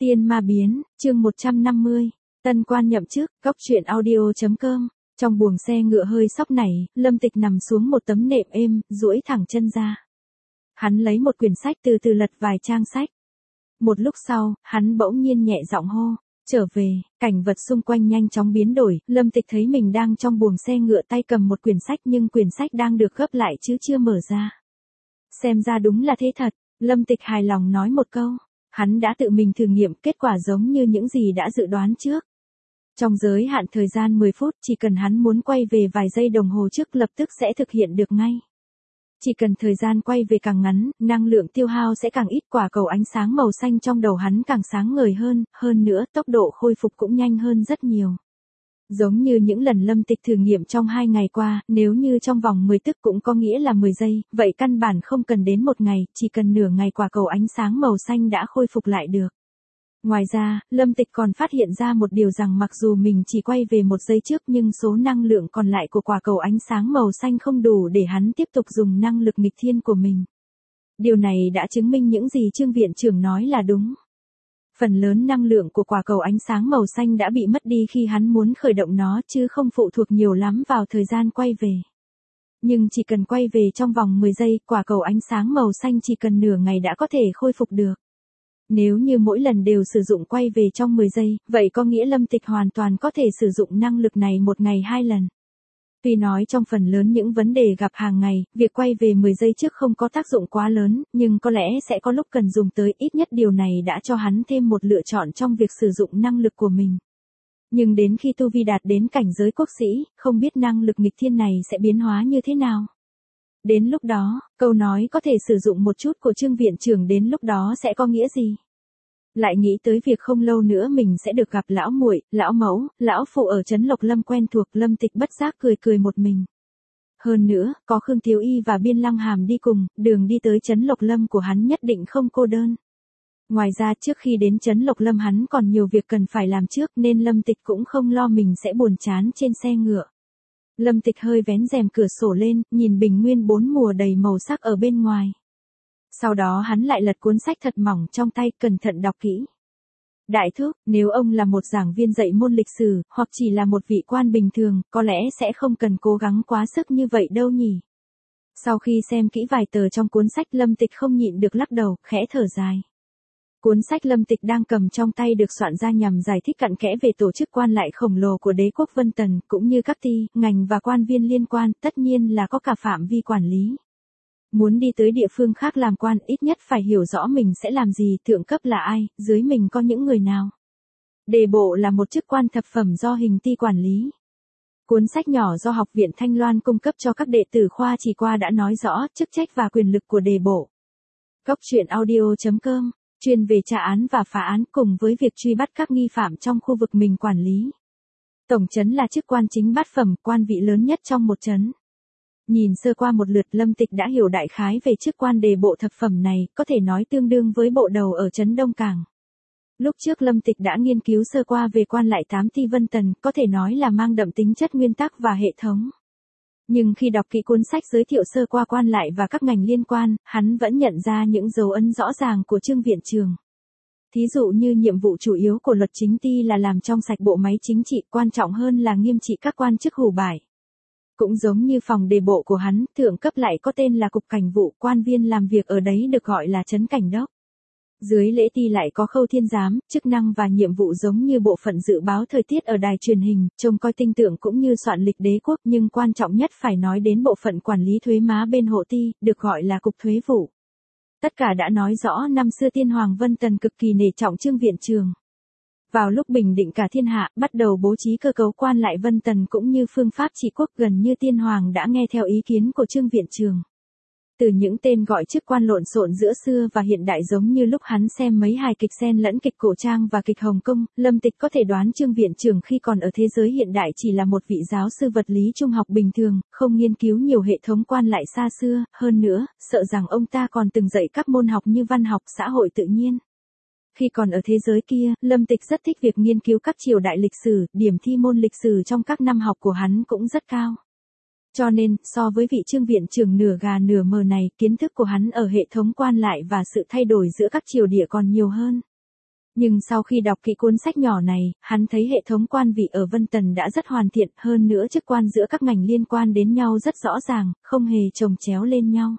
Tiên ma biến, chương 150, tân quan nhậm chức, góc truyện audio.com. Trong buồng xe ngựa hơi sóc nảy, Lâm Tịch nằm xuống một tấm nệm êm, duỗi thẳng chân ra. Hắn lấy một quyển sách từ từ lật vài trang sách. Một lúc sau, hắn bỗng nhiên nhẹ giọng hô, trở về, cảnh vật xung quanh nhanh chóng biến đổi, Lâm Tịch thấy mình đang trong buồng xe ngựa tay cầm một quyển sách nhưng quyển sách đang được gấp lại chứ chưa mở ra. Xem ra đúng là thế thật, Lâm Tịch hài lòng nói một câu. Hắn đã tự mình thử nghiệm, kết quả giống như những gì đã dự đoán trước. Trong giới hạn thời gian 10 phút, chỉ cần hắn muốn quay về vài giây đồng hồ trước lập tức sẽ thực hiện được ngay. Chỉ cần thời gian quay về càng ngắn, năng lượng tiêu hao sẽ càng ít, quả cầu ánh sáng màu xanh trong đầu hắn càng sáng ngời hơn nữa tốc độ khôi phục cũng nhanh hơn rất nhiều. Giống như những lần Lâm Tịch thử nghiệm trong 2 ngày qua, nếu như trong vòng 10 tức cũng có nghĩa là 10 giây, vậy căn bản không cần đến 1 ngày, chỉ cần nửa ngày quả cầu ánh sáng màu xanh đã khôi phục lại được. Ngoài ra, Lâm Tịch còn phát hiện ra một điều rằng mặc dù mình chỉ quay về 1 giây trước nhưng số năng lượng còn lại của quả cầu ánh sáng màu xanh không đủ để hắn tiếp tục dùng năng lực nghịch thiên của mình. Điều này đã chứng minh những gì Trương viện trưởng nói là đúng. Phần lớn năng lượng của quả cầu ánh sáng màu xanh đã bị mất đi khi hắn muốn khởi động nó chứ không phụ thuộc nhiều lắm vào thời gian quay về. Nhưng chỉ cần quay về trong vòng 10 giây, quả cầu ánh sáng màu xanh chỉ cần nửa ngày đã có thể khôi phục được. Nếu như mỗi lần đều sử dụng quay về trong 10 giây, vậy có nghĩa Lâm Tịch hoàn toàn có thể sử dụng năng lực này một ngày 2 lần. Tuy nói trong phần lớn những vấn đề gặp hàng ngày, việc quay về 10 giây trước không có tác dụng quá lớn, nhưng có lẽ sẽ có lúc cần dùng tới, ít nhất điều này đã cho hắn thêm một lựa chọn trong việc sử dụng năng lực của mình. Nhưng đến khi tu vi đạt đến cảnh giới quốc sĩ, không biết năng lực nghịch thiên này sẽ biến hóa như thế nào. Đến lúc đó, câu nói có thể sử dụng một chút của Trương viện trưởng đến lúc đó sẽ có nghĩa gì? Lại nghĩ tới việc không lâu nữa mình sẽ được gặp lão muội, lão mẫu, lão phụ ở trấn Lộc Lâm quen thuộc, Lâm Tịch bất giác cười một mình. Hơn nữa, có Khương Thiếu Y và Biên Lăng Hàm đi cùng, đường đi tới trấn Lộc Lâm của hắn nhất định không cô đơn. Ngoài ra trước khi đến trấn Lộc Lâm hắn còn nhiều việc cần phải làm trước nên Lâm Tịch cũng không lo mình sẽ buồn chán trên xe ngựa. Lâm Tịch hơi vén rèm cửa sổ lên, nhìn bình nguyên 4 mùa đầy màu sắc ở bên ngoài. Sau đó hắn lại lật cuốn sách thật mỏng trong tay, cẩn thận đọc kỹ. Đại thúc, nếu ông là một giảng viên dạy môn lịch sử, hoặc chỉ là một vị quan bình thường, có lẽ sẽ không cần cố gắng quá sức như vậy đâu nhỉ. Sau khi xem kỹ vài tờ trong cuốn sách, Lâm Tịch không nhịn được lắc đầu, khẽ thở dài. Cuốn sách Lâm Tịch đang cầm trong tay được soạn ra nhằm giải thích cặn kẽ về tổ chức quan lại khổng lồ của đế quốc Vân Tần, cũng như các ty, ngành và quan viên liên quan, tất nhiên là có cả phạm vi quản lý. Muốn đi tới địa phương khác làm quan, ít nhất phải hiểu rõ mình sẽ làm gì, thượng cấp là ai, dưới mình có những người nào. Đề bộ là một chức quan thập phẩm do hình ty quản lý. Cuốn sách nhỏ do Học viện Thanh Loan cung cấp cho các đệ tử khoa chỉ qua đã nói rõ chức trách và quyền lực của đề bộ. Góc truyện audio.com, chuyên về tra án và phá án cùng với việc truy bắt các nghi phạm trong khu vực mình quản lý. Tổng trấn là chức quan chính bát phẩm, quan vị lớn nhất trong một trấn. Nhìn sơ qua một lượt, Lâm Tịch đã hiểu đại khái về chức quan đề bộ thập phẩm này, có thể nói tương đương với bộ đầu ở trấn Đông Cảng. Lúc trước Lâm Tịch đã nghiên cứu sơ qua về quan lại 8 ty Vân Tần, có thể nói là mang đậm tính chất nguyên tắc và hệ thống. Nhưng khi đọc kỹ cuốn sách giới thiệu sơ qua quan lại và các ngành liên quan, hắn vẫn nhận ra những dấu ấn rõ ràng của Trương viện trưởng. Thí dụ như nhiệm vụ chủ yếu của luật chính ty là làm trong sạch bộ máy chính trị, quan trọng hơn là nghiêm trị các quan chức hủ bại. Cũng giống như phòng đề bộ của hắn, thượng cấp lại có tên là cục cảnh vụ, quan viên làm việc ở đấy được gọi là trấn cảnh đốc. Dưới lễ ty lại có khâu thiên giám, chức năng và nhiệm vụ giống như bộ phận dự báo thời tiết ở đài truyền hình, trông coi tinh tượng cũng như soạn lịch đế quốc, nhưng quan trọng nhất phải nói đến bộ phận quản lý thuế má bên hộ ty, được gọi là cục thuế vụ. Tất cả đã nói rõ năm xưa tiên hoàng Vân Tần cực kỳ nể trọng Trương viện trưởng. Vào lúc bình định cả thiên hạ, bắt đầu bố trí cơ cấu quan lại Vân Tần cũng như phương pháp trị quốc, gần như tiên hoàng đã nghe theo ý kiến của Trương viện trưởng. Từ những tên gọi chức quan lộn xộn giữa xưa và hiện đại giống như lúc hắn xem mấy hài kịch xen lẫn kịch cổ trang và kịch Hồng Kông, Lâm Tịch có thể đoán Trương viện trưởng khi còn ở thế giới hiện đại chỉ là một vị giáo sư vật lý trung học bình thường, không nghiên cứu nhiều hệ thống quan lại xa xưa, hơn nữa, sợ rằng ông ta còn từng dạy các môn học như văn học, xã hội tự nhiên. Khi còn ở thế giới kia, Lâm Tịch rất thích việc nghiên cứu các triều đại lịch sử, điểm thi môn lịch sử trong các năm học của hắn cũng rất cao. Cho nên, so với vị Trương viện trưởng nửa gà nửa mờ này, kiến thức của hắn ở hệ thống quan lại và sự thay đổi giữa các triều địa còn nhiều hơn. Nhưng sau khi đọc kỹ cuốn sách nhỏ này, hắn thấy hệ thống quan vị ở Vân Tần đã rất hoàn thiện, hơn nữa chức quan giữa các ngành liên quan đến nhau rất rõ ràng, không hề chồng chéo lên nhau.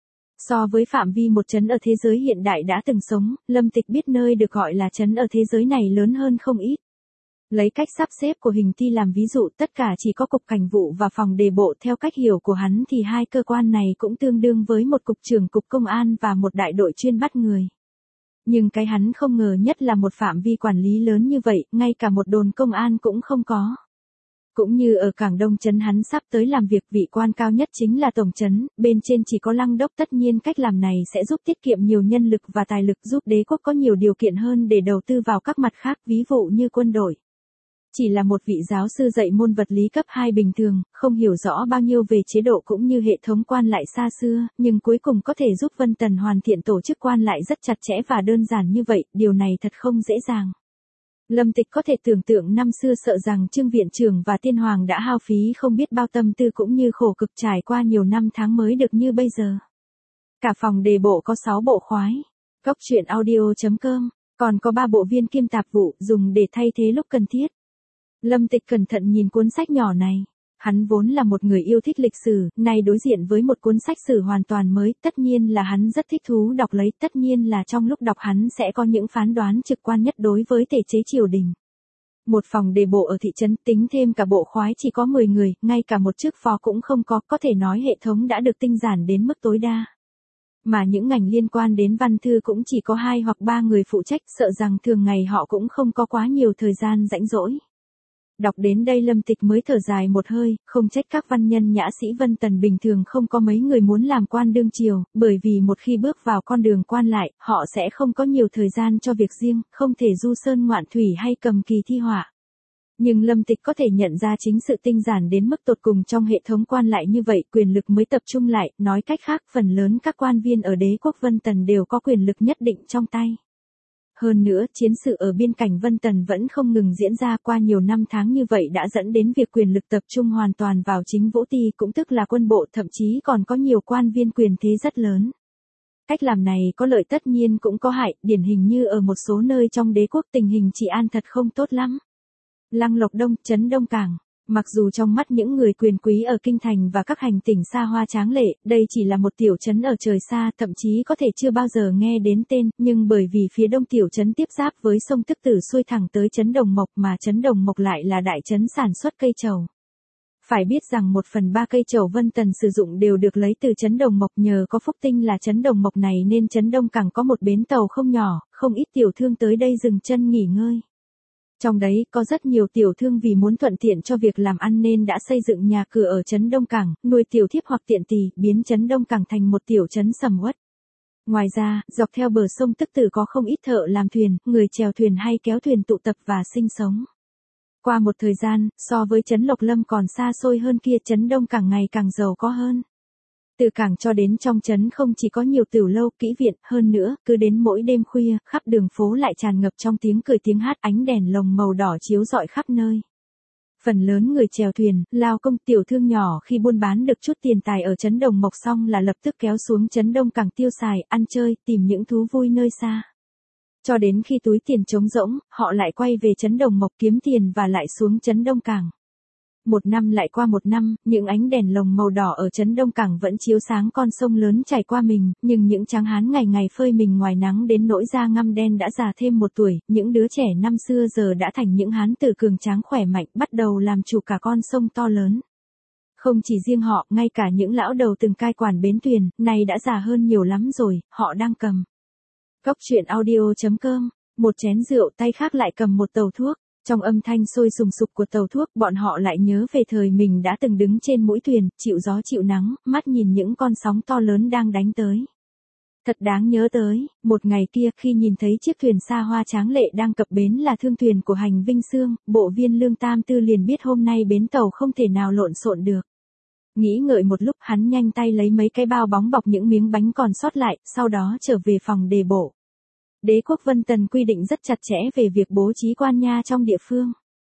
So với phạm vi một trấn ở thế giới hiện đại đã từng sống, Lâm Tịch biết nơi được gọi là trấn ở thế giới này lớn hơn không ít. Lấy cách sắp xếp của hình thi làm ví dụ, tất cả chỉ có cục cảnh vụ và phòng đề bộ. Theo cách hiểu của hắn thì hai cơ quan này cũng tương đương với một cục trưởng cục công an và một đại đội chuyên bắt người. Nhưng cái hắn không ngờ nhất là một phạm vi quản lý lớn như vậy, ngay cả một đồn công an cũng không có. Cũng như ở Cảng Đông trấn hắn sắp tới làm việc, vị quan cao nhất chính là tổng trấn, bên trên chỉ có Lăng Đốc. Tất nhiên cách làm này sẽ giúp tiết kiệm nhiều nhân lực và tài lực, giúp đế quốc có nhiều điều kiện hơn để đầu tư vào các mặt khác, ví dụ như quân đội. Chỉ là một vị giáo sư dạy môn vật lý cấp 2 bình thường, không hiểu rõ bao nhiêu về chế độ cũng như hệ thống quan lại xa xưa, nhưng cuối cùng có thể giúp Vân Tần hoàn thiện tổ chức quan lại rất chặt chẽ và đơn giản như vậy, điều này thật không dễ dàng. Lâm Tịch có thể tưởng tượng năm xưa sợ rằng Trương viện trưởng và Tiên Hoàng đã hao phí không biết bao tâm tư cũng như khổ cực trải qua nhiều năm tháng mới được như bây giờ. Cả phòng đề bộ có 6 bộ khoái. Góc truyện audio.com, còn có 3 bộ viên kiêm tạp vụ dùng để thay thế lúc cần thiết. Lâm Tịch cẩn thận nhìn cuốn sách nhỏ này. Hắn vốn là một người yêu thích lịch sử, nay đối diện với một cuốn sách sử hoàn toàn mới, tất nhiên là hắn rất thích thú đọc lấy, tất nhiên là trong lúc đọc hắn sẽ có những phán đoán trực quan nhất đối với thể chế triều đình. Một phòng đề bộ ở thị trấn, tính thêm cả bộ khoái chỉ có 10 người, ngay cả một chức phó cũng không có thể nói hệ thống đã được tinh giản đến mức tối đa. Mà những ngành liên quan đến văn thư cũng chỉ có 2 hoặc 3 người phụ trách, sợ rằng thường ngày họ cũng không có quá nhiều thời gian rảnh rỗi. Đọc đến đây Lâm Tịch mới thở dài một hơi, không trách các văn nhân nhã sĩ Vân Tần bình thường không có mấy người muốn làm quan đương triều, bởi vì một khi bước vào con đường quan lại, họ sẽ không có nhiều thời gian cho việc riêng, không thể du sơn ngoạn thủy hay cầm kỳ thi họa. Nhưng Lâm Tịch có thể nhận ra chính sự tinh giản đến mức tột cùng trong hệ thống quan lại như vậy, quyền lực mới tập trung lại, nói cách khác, phần lớn các quan viên ở đế quốc Vân Tần đều có quyền lực nhất định trong tay. Hơn nữa, chiến sự ở biên cảnh Vân Tần vẫn không ngừng diễn ra qua nhiều năm tháng như vậy đã dẫn đến việc quyền lực tập trung hoàn toàn vào chính Vũ Ti, cũng tức là quân bộ, thậm chí còn có nhiều quan viên quyền thế rất lớn. Cách làm này có lợi tất nhiên cũng có hại, điển hình như ở một số nơi trong đế quốc tình hình trị an thật không tốt lắm. Lăng Lộc Đông, trấn Đông Cảng. Mặc dù trong mắt những người quyền quý ở kinh thành và các hành tỉnh xa hoa tráng lệ, đây chỉ là một tiểu trấn ở trời xa, thậm chí có thể chưa bao giờ nghe đến tên, nhưng bởi vì phía đông tiểu trấn tiếp giáp với sông Tức Tử xuôi thẳng tới trấn Đồng Mộc, mà trấn Đồng Mộc lại là đại trấn sản xuất cây trầu. Phải biết rằng 1/3 cây trầu Vân Tần sử dụng đều được lấy từ trấn Đồng Mộc, nhờ có phúc tinh là trấn Đồng Mộc này nên trấn Đông Cảng có một bến tàu không nhỏ, không ít tiểu thương tới đây dừng chân nghỉ ngơi. Trong đấy có rất nhiều tiểu thương vì muốn thuận tiện cho việc làm ăn nên đã xây dựng nhà cửa ở trấn Đông Cảng, nuôi tiểu thiếp hoặc tiện tỳ, biến trấn Đông Cảng thành một tiểu trấn sầm uất. Ngoài ra, dọc theo bờ sông Tức Tử có không ít thợ làm thuyền, người chèo thuyền hay kéo thuyền tụ tập và sinh sống. Qua một thời gian, so với trấn Lộc Lâm còn xa xôi hơn kia, trấn Đông Cảng ngày càng giàu có hơn. Từ cảng cho đến trong trấn không chỉ có nhiều tiểu lâu, kỹ viện, hơn nữa, cứ đến mỗi đêm khuya, khắp đường phố lại tràn ngập trong tiếng cười tiếng hát, ánh đèn lồng màu đỏ chiếu rọi khắp nơi. Phần lớn người chèo thuyền, lao công, tiểu thương nhỏ khi buôn bán được chút tiền tài ở trấn Đồng Mộc xong là lập tức kéo xuống trấn Đông Cảng tiêu xài, ăn chơi, tìm những thú vui nơi xa. Cho đến khi túi tiền trống rỗng, họ lại quay về trấn Đồng Mộc kiếm tiền và lại xuống trấn Đông Cảng. Một năm lại qua một năm, những ánh đèn lồng màu đỏ ở trấn Đông Cảng vẫn chiếu sáng con sông lớn chảy qua mình, nhưng những tráng hán ngày ngày phơi mình ngoài nắng đến nỗi da ngăm đen đã già thêm 1 tuổi, những đứa trẻ năm xưa giờ đã thành những hán tử cường tráng khỏe mạnh, bắt đầu làm chủ cả con sông to lớn. Không chỉ riêng họ, ngay cả những lão đầu từng cai quản bến thuyền, này đã già hơn nhiều lắm rồi, họ đang cầm. Góc truyện audio.com, một chén rượu, tay khác lại cầm một tàu thuốc. Trong âm thanh sôi sùng sục của tàu thuốc, bọn họ lại nhớ về thời mình đã từng đứng trên mũi thuyền, chịu gió chịu nắng, mắt nhìn những con sóng to lớn đang đánh tới. Thật đáng nhớ tới, một ngày kia khi nhìn thấy chiếc thuyền xa hoa tráng lệ đang cập bến là thương thuyền của Hành Vinh Sương, bộ viên Lương Tam Tư liền biết hôm nay bến tàu không thể nào lộn xộn được. Nghĩ ngợi một lúc, hắn nhanh tay lấy mấy cái bao bóng bọc những miếng bánh còn sót lại, sau đó trở về phòng đề bộ. Đế quốc Vân Tần quy định rất chặt chẽ về việc bố trí quan nha trong địa phương.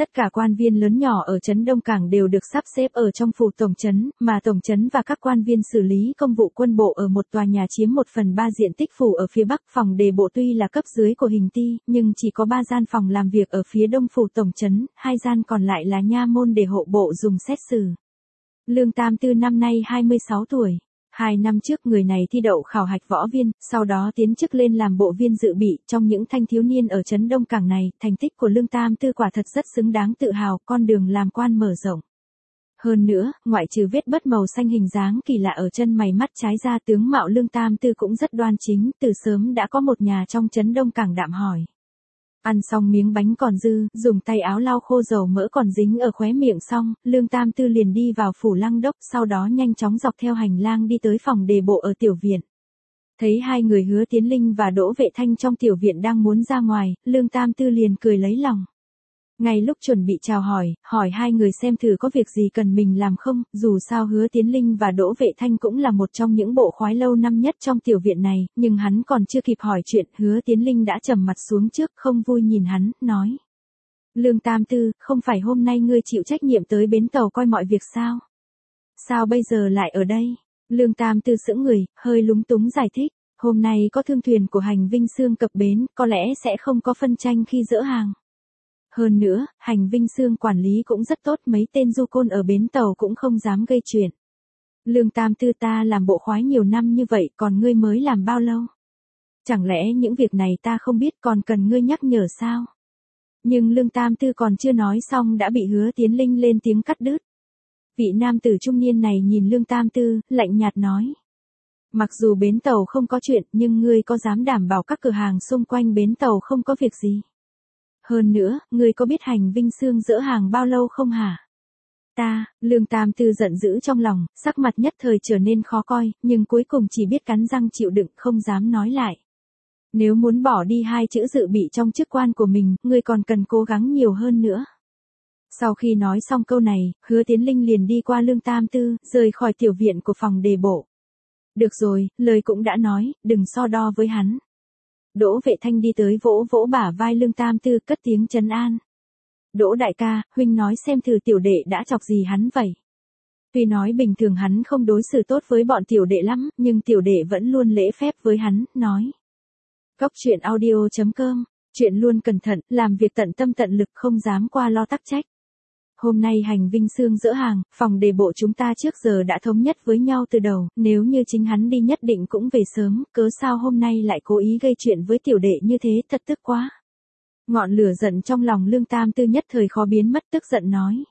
Tất cả quan viên lớn nhỏ ở trấn Đông Cảng đều được sắp xếp ở trong phủ tổng trấn, mà tổng trấn và các quan viên xử lý công vụ quân bộ ở một tòa nhà chiếm 1/3 diện tích phủ ở phía bắc. Phòng đề bộ tuy là cấp dưới của Hình Ti, nhưng chỉ có 3 gian phòng làm việc ở phía đông phủ tổng trấn, 2 gian còn lại là nha môn để hộ bộ dùng xét xử. Lương Tam Tư năm nay 26 tuổi. 2 năm trước người này thi đậu khảo hạch võ viên, sau đó tiến chức lên làm bộ viên dự bị. Trong những thanh thiếu niên ở trấn Đông Cảng này, thành tích của Lương Tam Tư quả thật rất xứng đáng tự hào, con đường làm quan mở rộng. Hơn nữa, ngoại trừ vết bớt màu xanh hình dáng kỳ lạ ở chân mày mắt trái ra, tướng mạo Lương Tam Tư cũng rất đoan chính, từ sớm đã có một nhà trong trấn Đông Cảng đạm hỏi. Ăn xong miếng bánh còn dư, dùng tay áo lau khô dầu mỡ còn dính ở khóe miệng xong, Lương Tam Tư liền đi vào phủ Lăng Đốc, sau đó nhanh chóng dọc theo hành lang đi tới phòng đề bộ ở tiểu viện. Thấy hai người Hứa Tiến Linh và Đỗ Vệ Thanh trong tiểu viện đang muốn ra ngoài, Lương Tam Tư liền cười lấy lòng. Ngay lúc chuẩn bị chào hỏi hai người xem thử có việc gì cần mình làm không, dù sao Hứa Tiến Linh và Đỗ Vệ Thanh cũng là một trong những bộ khoái lâu năm nhất trong tiểu viện này, nhưng hắn còn chưa kịp hỏi chuyện, Hứa Tiến Linh đã trầm mặt xuống trước, không vui nhìn hắn, nói. Lương Tam Tư, không phải hôm nay ngươi chịu trách nhiệm tới bến tàu coi mọi việc sao? Sao bây giờ lại ở đây? Lương Tam Tư sững người, hơi lúng túng giải thích, hôm nay có thương thuyền của Hành Vinh Sương cập bến, có lẽ sẽ không có phân tranh khi dỡ hàng. Hơn nữa, Hành Vinh Sương quản lý cũng rất tốt, mấy tên du côn ở bến tàu cũng không dám gây chuyện. Lương Tam Tư, ta làm bộ khoái nhiều năm như vậy, còn ngươi mới làm bao lâu? Chẳng lẽ những việc này ta không biết còn cần ngươi nhắc nhở sao? Nhưng Lương Tam Tư còn chưa nói xong đã bị Hứa Tiến Linh lên tiếng cắt đứt. Vị nam tử trung niên này nhìn Lương Tam Tư, lạnh nhạt nói. Mặc dù bến tàu không có chuyện, nhưng ngươi có dám đảm bảo các cửa hàng xung quanh bến tàu không có việc gì? Hơn nữa, ngươi có biết Hành Vinh Sương dỡ hàng bao lâu không hả? Lương Tam Tư giận dữ trong lòng, sắc mặt nhất thời trở nên khó coi, nhưng cuối cùng chỉ biết cắn răng chịu đựng, không dám nói lại. Nếu muốn bỏ đi 2 chữ dự bị trong chức quan của mình, ngươi còn cần cố gắng nhiều hơn nữa. Sau khi nói xong câu này, Hứa Tiến Linh liền đi qua Lương Tam Tư, rời khỏi tiểu viện của phòng đề bộ. Được rồi, lời cũng đã nói, đừng so đo với hắn. Đỗ Vệ Thanh đi tới vỗ vỗ bả vai Lương Tam Tư, cất tiếng trấn an. Đỗ đại ca, huynh nói xem thử tiểu đệ đã chọc gì hắn vậy? Tuy nói bình thường hắn không đối xử tốt với bọn tiểu đệ lắm, nhưng tiểu đệ vẫn luôn lễ phép với hắn, nói. Góc truyện audio.com, chuyện luôn cẩn thận, làm việc tận tâm tận lực, không dám qua lo tắc trách. Hôm nay Hành Vinh Sương dỡ hàng, phòng đề bộ chúng ta trước giờ đã thống nhất với nhau từ đầu, nếu như chính hắn đi nhất định cũng về sớm, cớ sao hôm nay lại cố ý gây chuyện với tiểu đệ như thế, thật tức quá. Ngọn lửa giận trong lòng Lương Tam Tư nhất thời khó biến mất, tức giận nói.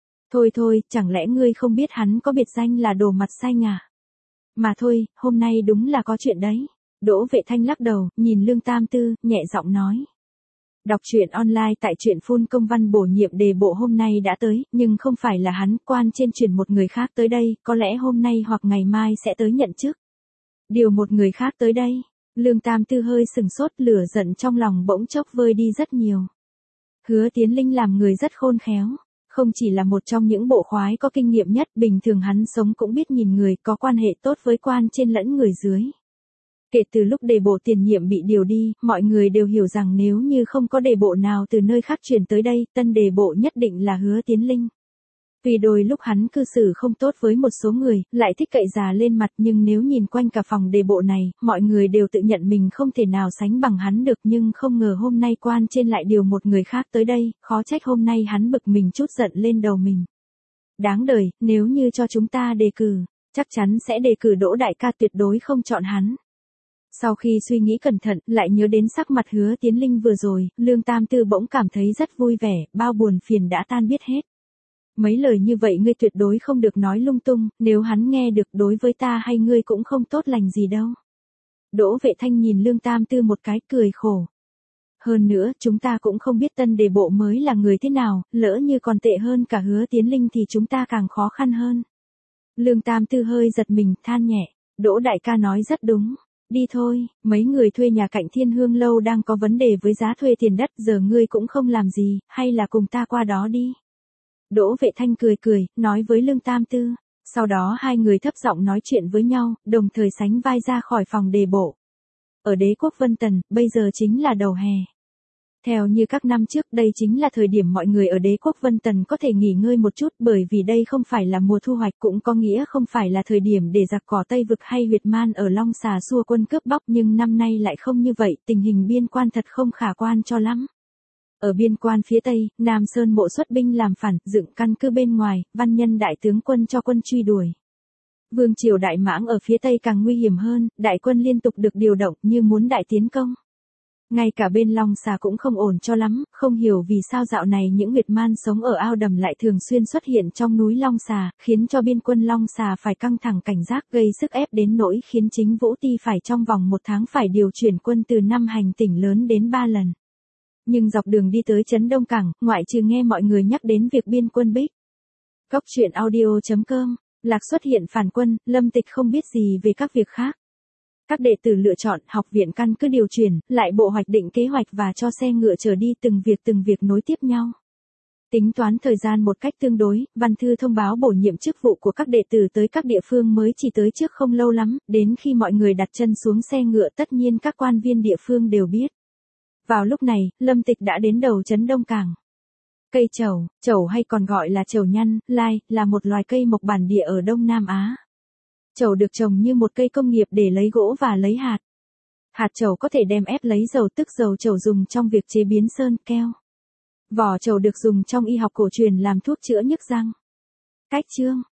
Thôi, chẳng lẽ ngươi không biết hắn có biệt danh là đồ mặt xanh à? Mà thôi, hôm nay đúng là có chuyện đấy. Đỗ Vệ Thanh lắc đầu, nhìn Lương Tam Tư, nhẹ giọng nói. Đọc truyện online tại truyện phun công văn bổ nhiệm đề bộ hôm nay đã tới, nhưng không phải là hắn, quan trên chuyển một người khác tới đây, có lẽ hôm nay hoặc ngày mai sẽ tới nhận chức. Điều một người khác tới đây. Lương Tam Tư hơi sừng sốt, lửa giận trong lòng bỗng chốc vơi đi rất nhiều. Hứa Tiến Linh làm người rất khôn khéo, không chỉ là một trong những bộ khoái có kinh nghiệm nhất, bình thường hắn sống cũng biết nhìn người, có quan hệ tốt với quan trên lẫn người dưới. Kể từ lúc đề bộ tiền nhiệm bị điều đi, mọi người đều hiểu rằng nếu như không có đề bộ nào từ nơi khác chuyển tới đây, tân đề bộ nhất định là Hứa Tiến Linh. Vì đôi lúc hắn cư xử không tốt với một số người, lại thích cậy già lên mặt, nhưng nếu nhìn quanh cả phòng đề bộ này, mọi người đều tự nhận mình không thể nào sánh bằng hắn được, nhưng không ngờ hôm nay quan trên lại điều một người khác tới đây, khó trách hôm nay hắn bực mình chút giận lên đầu mình. Đáng đời, nếu như cho chúng ta đề cử, chắc chắn sẽ đề cử Đỗ đại ca, tuyệt đối không chọn hắn. Sau khi suy nghĩ cẩn thận, lại nhớ đến sắc mặt Hứa Tiến Linh vừa rồi, Lương Tam Tư bỗng cảm thấy rất vui vẻ, bao buồn phiền đã tan biết hết. Mấy lời như vậy ngươi tuyệt đối không được nói lung tung, nếu hắn nghe được đối với ta hay ngươi cũng không tốt lành gì đâu. Đỗ Vệ Thanh nhìn Lương Tam Tư một cái, cười khổ. Hơn nữa, chúng ta cũng không biết tân đề bộ mới là người thế nào, lỡ như còn tệ hơn cả Hứa Tiến Linh thì chúng ta càng khó khăn hơn. Lương Tam Tư hơi giật mình, than nhẹ. Đỗ đại ca nói rất đúng. Đi thôi, mấy người thuê nhà cạnh Thiên Hương Lâu đang có vấn đề với giá thuê tiền đất, giờ ngươi cũng không làm gì, hay là cùng ta qua đó đi. Đỗ Vệ Thanh cười, nói với Lương Tam Tư. Sau đó hai người thấp giọng nói chuyện với nhau, đồng thời sánh vai ra khỏi phòng đề bộ. Ở đế quốc Vân Tần, bây giờ chính là đầu hè. Theo như các năm trước, đây chính là thời điểm mọi người ở đế quốc Vân Tần có thể nghỉ ngơi một chút, bởi vì đây không phải là mùa thu hoạch, cũng có nghĩa không phải là thời điểm để giặc cỏ Tây Vực hay Huyệt Man ở Long Xà xua quân cướp bóc, nhưng năm nay lại không như vậy, tình hình biên quan thật không khả quan cho lắm. Ở biên quan phía Tây, Nam Sơn Mộ xuất binh làm phản, dựng căn cứ bên ngoài, Văn Nhân đại tướng quân cho quân truy đuổi. Vương triều Đại Mãng ở phía Tây càng nguy hiểm hơn, đại quân liên tục được điều động như muốn đại tiến công. Ngay cả bên Long Xà cũng không ổn cho lắm, không hiểu vì sao dạo này những Nguyệt Man sống ở ao đầm lại thường xuyên xuất hiện trong núi Long Xà, khiến cho biên quân Long Xà phải căng thẳng cảnh giác, gây sức ép đến nỗi khiến chính Vũ Ti phải trong vòng 1 tháng phải điều chuyển quân từ 5 hành tỉnh lớn đến 3 lần. Nhưng dọc đường đi tới trấn Đông Cảng, ngoại trừ nghe mọi người nhắc đến việc biên quân Bích Cóc truyện audio.com, Lạc xuất hiện phản quân, Lâm Tịch không biết gì về các việc khác. Các đệ tử lựa chọn, học viện căn cứ điều chuyển, lại bộ hoạch định kế hoạch và cho xe ngựa chở đi từng việc nối tiếp nhau. Tính toán thời gian một cách tương đối, văn thư thông báo bổ nhiệm chức vụ của các đệ tử tới các địa phương mới chỉ tới trước không lâu lắm, đến khi mọi người đặt chân xuống xe ngựa tất nhiên các quan viên địa phương đều biết. Vào lúc này, Lâm Tịch đã đến đầu trấn Đông Cảng. Cây trầu hay còn gọi là trầu nhăn, lai, là một loài cây mộc bản địa ở Đông Nam Á. Trầu được trồng như một cây công nghiệp để lấy gỗ và lấy hạt. Hạt trầu có thể đem ép lấy dầu, tức dầu trầu dùng trong việc chế biến sơn, keo. Vỏ trầu được dùng trong y học cổ truyền làm thuốc chữa nhức răng. Cách chương